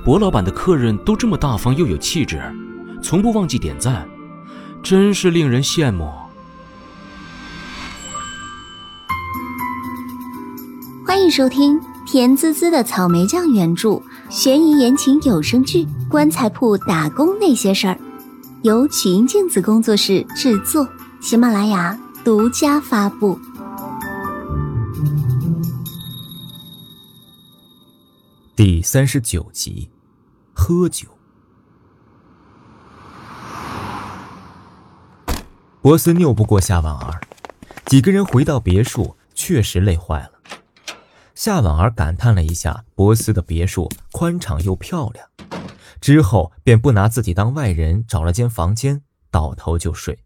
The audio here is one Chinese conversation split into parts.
博老板的客人都这么大方又有气质，从不忘记点赞，真是令人羡慕。 欢迎收听甜滋滋的草莓酱原著悬疑言情有声剧《棺材铺打工那些事儿》，由曲音镜子工作室制作，喜马拉雅独家发布。 第39集，喝酒。博斯拗不过夏婉儿，几个人回到别墅，确实累坏了。夏婉儿感叹了一下博斯的别墅宽敞又漂亮，之后便不拿自己当外人，找了间房间倒头就睡。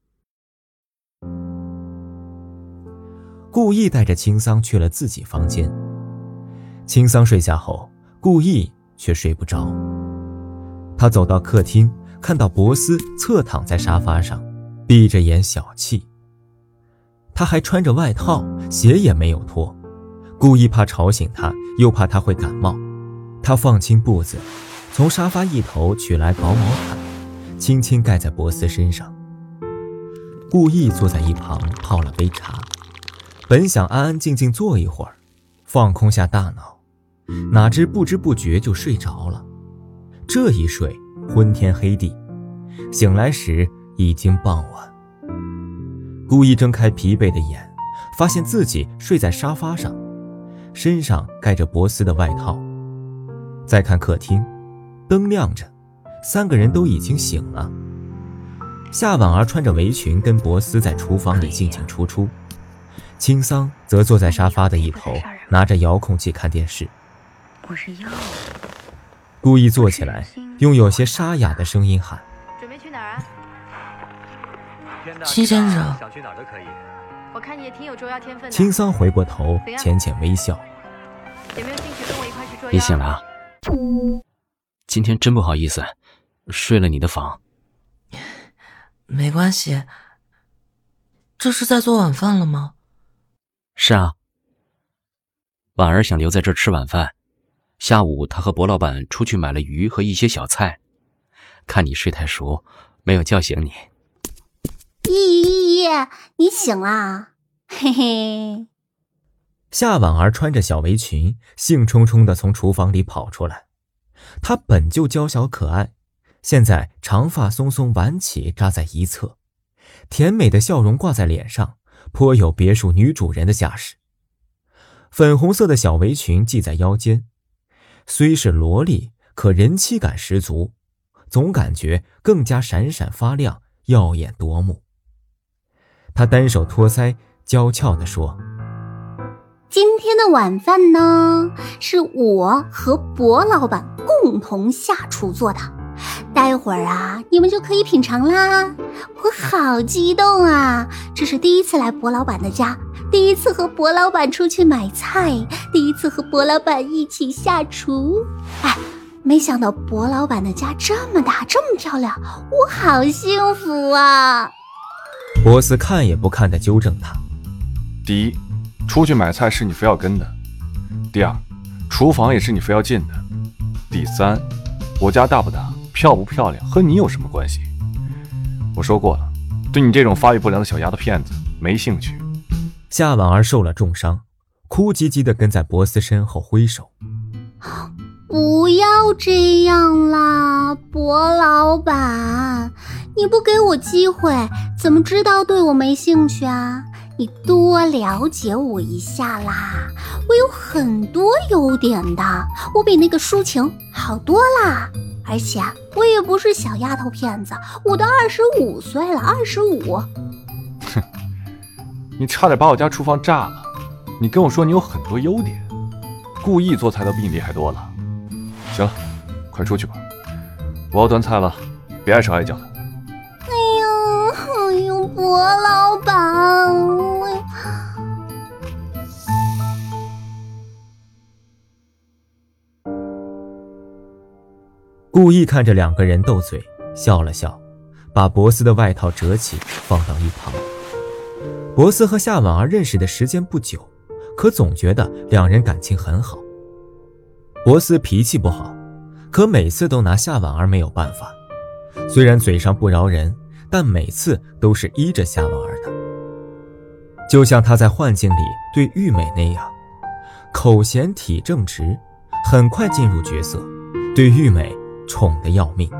顾意带着青桑去了自己房间。青桑睡下后，顾意却睡不着。他走到客厅，看到博斯侧躺在沙发上，闭着眼小憩。他还穿着外套，鞋也没有脱。顾意怕吵醒他，又怕他会感冒，他放轻步子，从沙发一头取来薄毛毯，轻轻盖在博斯身上。顾意坐在一旁泡了杯茶，本想安安静静坐一会儿，放空下大脑，哪知不知不觉就睡着了。这一睡昏天黑地，醒来时已经傍晚。顾意睁开疲惫的眼，发现自己睡在沙发上，身上盖着博斯的外套。再看客厅，灯亮着，三个人都已经醒了。夏婉儿穿着围裙跟博斯在厨房里进进出出，青桑则坐在沙发的一头，拿着遥控器看电视。 我是要故意坐起来，用有些沙哑的声音喊： 准备去哪儿啊？ 秦先生， 想去哪儿都可以。 我看你也挺有捉妖天分的。 青桑回过头，浅浅微笑。 有没有兴趣跟我一块去捉妖？ 别醒了啊！今天真不好意思，睡了你的房。 没关系。这是在做晚饭了吗？ 是啊。婉儿想留在这儿吃晚饭，下午她和博老板出去买了鱼和一些小菜，看你睡太熟，没有叫醒你。 咦，你醒啦？嘿嘿。 夏婉儿穿着小围裙，兴冲冲地从厨房里跑出来。她本就娇小可爱，现在长发松松挽起扎在一侧，甜美的笑容挂在脸上，颇有别墅女主人的架势。粉红色的小围裙系在腰间，虽是萝莉，可人妻感十足，总感觉更加闪闪发亮，耀眼夺目。她单手托腮，娇俏地说： 今天的晚饭呢，是我和博老板共同下厨做的，待会儿啊，你们就可以品尝啦。我好激动啊，这是第一次来博老板的家，第一次和博老板出去买菜，第一次和博老板一起下厨。哎，没想到博老板的家这么大这么漂亮，我好幸福啊。 博斯看也不看地纠正他： 第一，出去买菜是你非要跟的；第二，厨房也是你非要进的；第三，我家大不大，漂不漂亮，和你有什么关系？我说过了，对你这种发育不良的小丫头片子没兴趣。 夏婉儿受了重伤，哭唧唧地跟在博斯身后挥手： 不要这样啦，博老板，你不给我机会，怎么知道对我没兴趣啊？你多了解我一下啦，我有很多优点的，我比那个抒情好多啦。而且我也不是小丫头片子，我都25岁了，25。 哼，你差点把我家厨房炸了。你跟我说你有很多优点，故意做菜都比你厉害多了。行了，快出去吧，我要端菜了，别碍手碍脚的。 哎呦，博老板。 故意看着两个人斗嘴，笑了笑，把博斯的外套折起放到一旁。博斯和夏婉儿认识的时间不久，可总觉得两人感情很好。博斯脾气不好， 可每次都拿夏婉儿没有办法。虽然嘴上不饶人，但每次都是依着夏婉儿的。就像他在幻境里对玉美那样，口贤体正直，很快进入角色，对玉美宠得要命。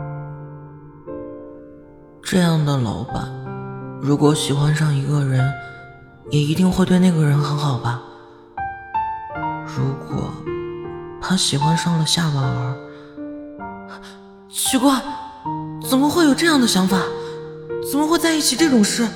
这样的老板，如果喜欢上一个人，也一定会对那个人很好吧？如果他喜欢上了夏婉儿，奇怪，怎么会有这样的想法？怎么会在一起这种事？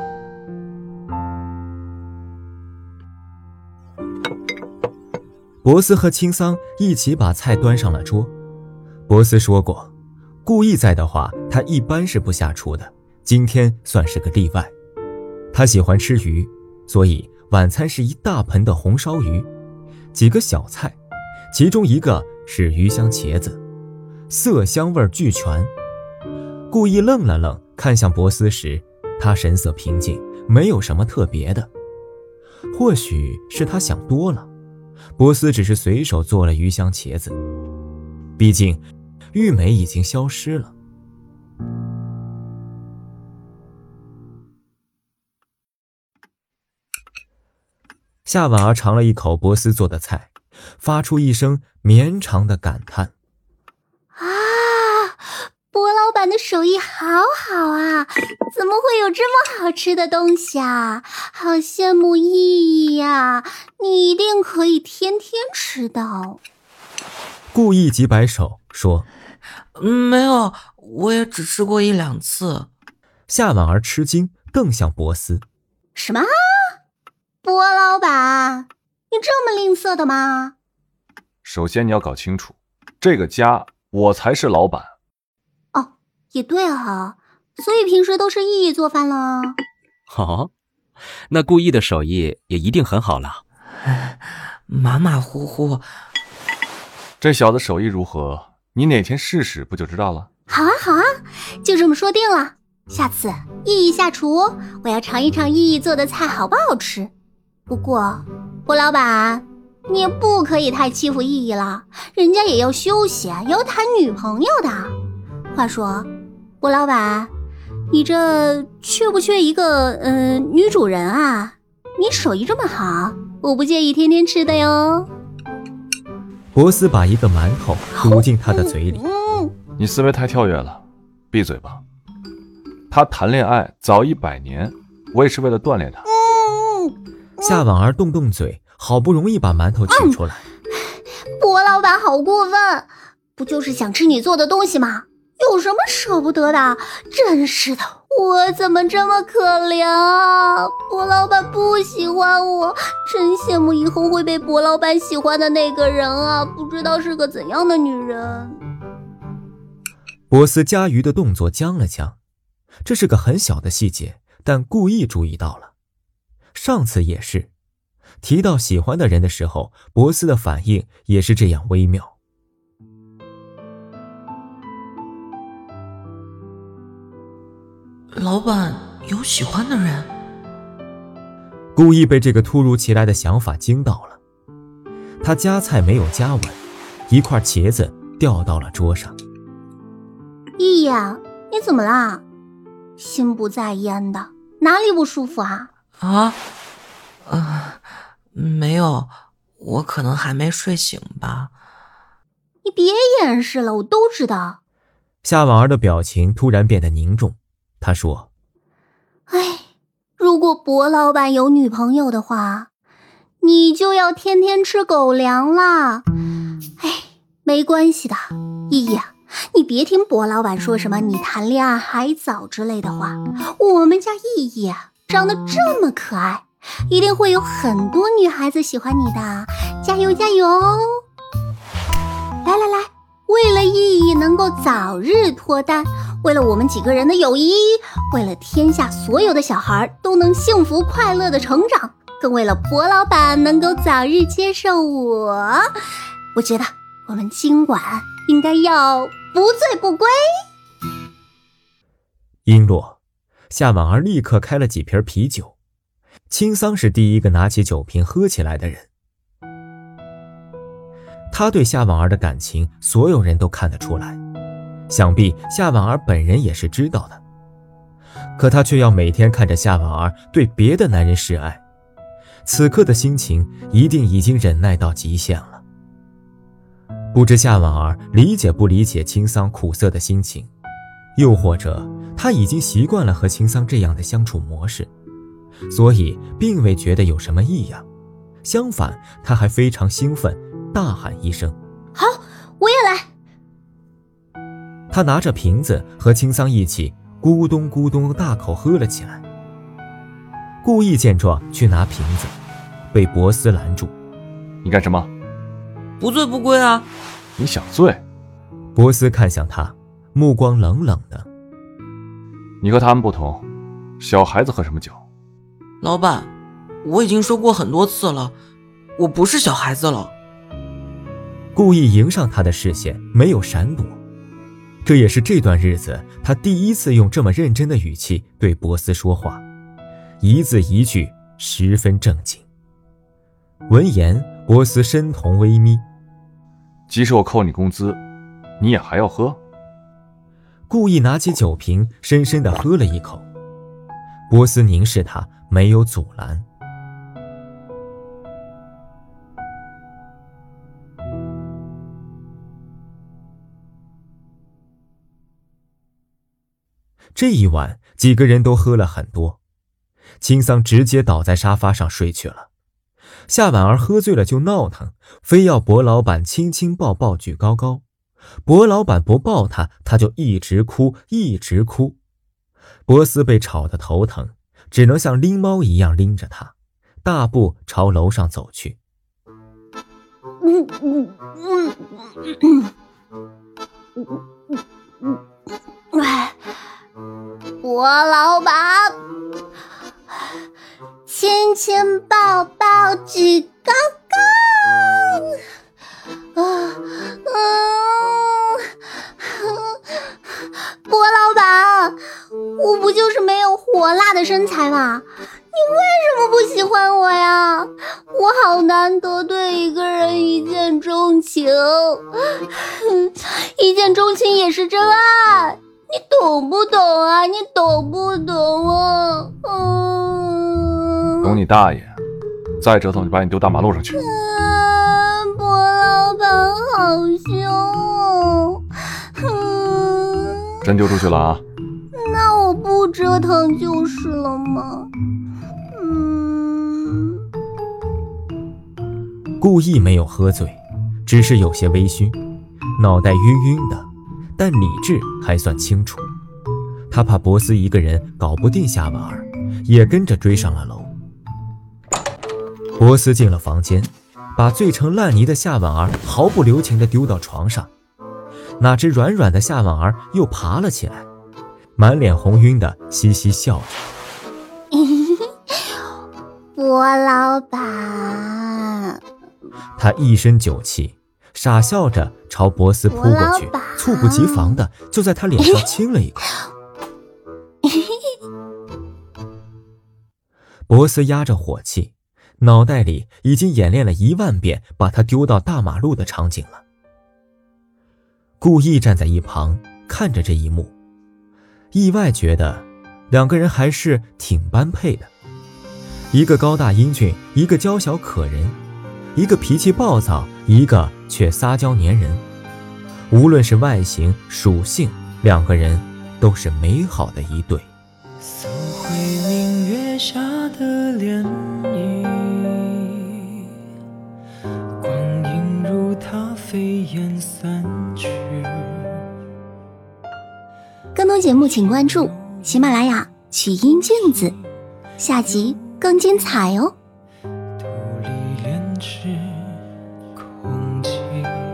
博斯和青桑一起把菜端上了桌。博斯说过，故意在的话，他一般是不下厨的，今天算是个例外。他喜欢吃鱼，所以晚餐是一大盆的红烧鱼，几个小菜，其中一个是鱼香茄子，色香味俱全。故意愣了愣，看向博斯时，他神色平静，没有什么特别的。或许是他想多了，博斯只是随手做了鱼香茄子，毕竟玉美已经消失了。夏婉儿尝了一口博斯做的菜，发出一声绵长的感叹： 啊，博老板的手艺好好啊，怎么会有这么好吃的东西啊，好羡慕意义呀，你一定可以天天吃到。 故意几摆手说： 没有，我也只吃过1-2次。 夏婉儿吃惊，瞪向博斯： 什么？博老板，你这么吝啬的吗？ 首先你要搞清楚，这个家我才是老板。 哦，也对啊，所以平时都是意义做饭了。 哦，那故意的手艺也一定很好了。 马马虎虎。 这小子手艺如何？你哪天试试不就知道了？ 好啊好啊，就这么说定了。下次意义下厨，我要尝一尝意义做的菜好不好吃。不过博老板，你也不可以太欺负意义了，人家也要休息，也要谈女朋友的。话说博老板，你这缺不缺一个女主人啊？你手艺这么好，我不介意天天吃的哟。 博斯把一个馒头堵进他的嘴里。 你思维太跳跃了，闭嘴吧。他谈恋爱早100年，我也是为了锻炼他。 夏婉儿动动嘴，好不容易把馒头取出来。 博老板好过分，不就是想吃你做的东西吗？有什么舍不得的？真是的，我怎么这么可怜啊？博老板不喜欢我，真羡慕以后会被博老板喜欢的那个人啊，不知道是个怎样的女人。 博斯夹鱼的动作僵了僵，这是个很小的细节，但故意注意到了。上次也是，提到喜欢的人的时候，博斯的反应也是这样微妙。 老板有喜欢的人？ 故意被这个突如其来的想法惊到了，他夹菜没有夹稳，一块茄子掉到了桌上。 意义啊，你怎么啦？心不在焉的，哪里不舒服啊？ 没有，我可能还没睡醒吧。 你别掩饰了，我都知道。 夏婉儿的表情突然变得凝重，她说： 哎，如果博老板有女朋友的话，你就要天天吃狗粮啦。哎，没关系的，依依啊，你别听博老板说什么你谈恋爱还早之类的话。我们家依依啊，长得这么可爱，一定会有很多女孩子喜欢你的，加油加油！来来来，为了意义能够早日脱单，为了我们几个人的友谊，为了天下所有的小孩都能幸福快乐的成长，更为了博老板能够早日接受我觉得我们今晚应该要不醉不归。 音落，夏婉儿立刻开了几瓶啤酒。青桑是第一个拿起酒瓶喝起来的人。 他对夏婉儿的感情，所有人都看得出来，想必夏婉儿本人也是知道的。可他却要每天看着夏婉儿对别的男人示爱，此刻的心情一定已经忍耐到极限了。不知夏婉儿理解不理解青桑苦涩的心情，又或者他已经习惯了和青桑这样的相处模式，所以并未觉得有什么异样，相反他还非常兴奋，大喊一声： 好，我也来。 他拿着瓶子和青桑一起咕咚咕咚大口喝了起来。顾意见状去拿瓶子，被博斯拦住。 你干什么？ 不醉不归啊。 你想醉？ 博斯看向他，目光冷冷的。 你和他们不同，小孩子喝什么酒？ 老板，我已经说过很多次了，我不是小孩子了。 故意迎上他的视线，没有闪躲。这也是这段日子他第一次用这么认真的语气对博斯说话，一字一句十分正经。闻言，博斯深瞳微眯。 即使我扣你工资，你也还要喝？ 故意拿起酒瓶，深深地喝了一口。博斯凝视他，没有阻拦。这一晚，几个人都喝了很多，青桑直接倒在沙发上睡去了。夏婉儿喝醉了就闹腾，非要博老板亲亲抱抱举高高。博老板不抱他，他就一直哭，一直哭。博斯被吵得头疼，只能像拎猫一样拎着他，大步朝楼上走去。 博老板，亲亲抱抱举高高。博老板，我不就是没有火辣的身材吗？你为什么不喜欢我呀？我好难得对一个人一见钟情，一见钟情也是真爱，你懂不懂啊？你懂不懂啊？ 懂你大爷！再折腾就把你丢大马路上去。 博老板好凶。 真丢出去了啊？ 那我不折腾就是了吗？ 故意没有喝醉，只是有些微醺，脑袋晕晕的，但理智还算清楚。他怕博斯一个人搞不定夏婉儿，也跟着追上了楼。博斯进了房间，把醉成烂泥的夏婉儿毫不留情地丢到床上。哪知软软的夏婉儿又爬了起来，满脸红晕的嘻嘻笑着。 博老板， 他一身酒气，傻笑着朝博斯扑过去，猝不及防的就在他脸上亲了一口。博斯压着火气，脑袋里已经演练了10000遍把他丢到大马路的场景了。故意站在一旁看着这一幕，意外觉得两个人还是挺般配的，一个高大英俊，一个娇小可人，一个脾气暴躁，一个却撒娇粘人。无论是外形属性，两个人都是美好的一对。 搜回明月下的涟漪，光阴如它飞燕散去。 更多节目请关注喜马拉雅曲音镜子，下集更精彩哦。 土里炼制空气，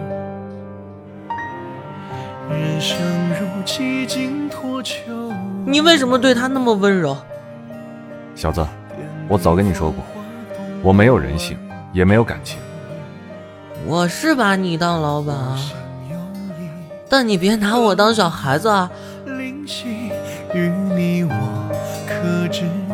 人生如几经脱臼。 你为什么对他那么温柔？ 小子，我早跟你说过，我没有人性，也没有感情。 我是把你当老板啊，但你别拿我当小孩子啊。 灵犀与你我可知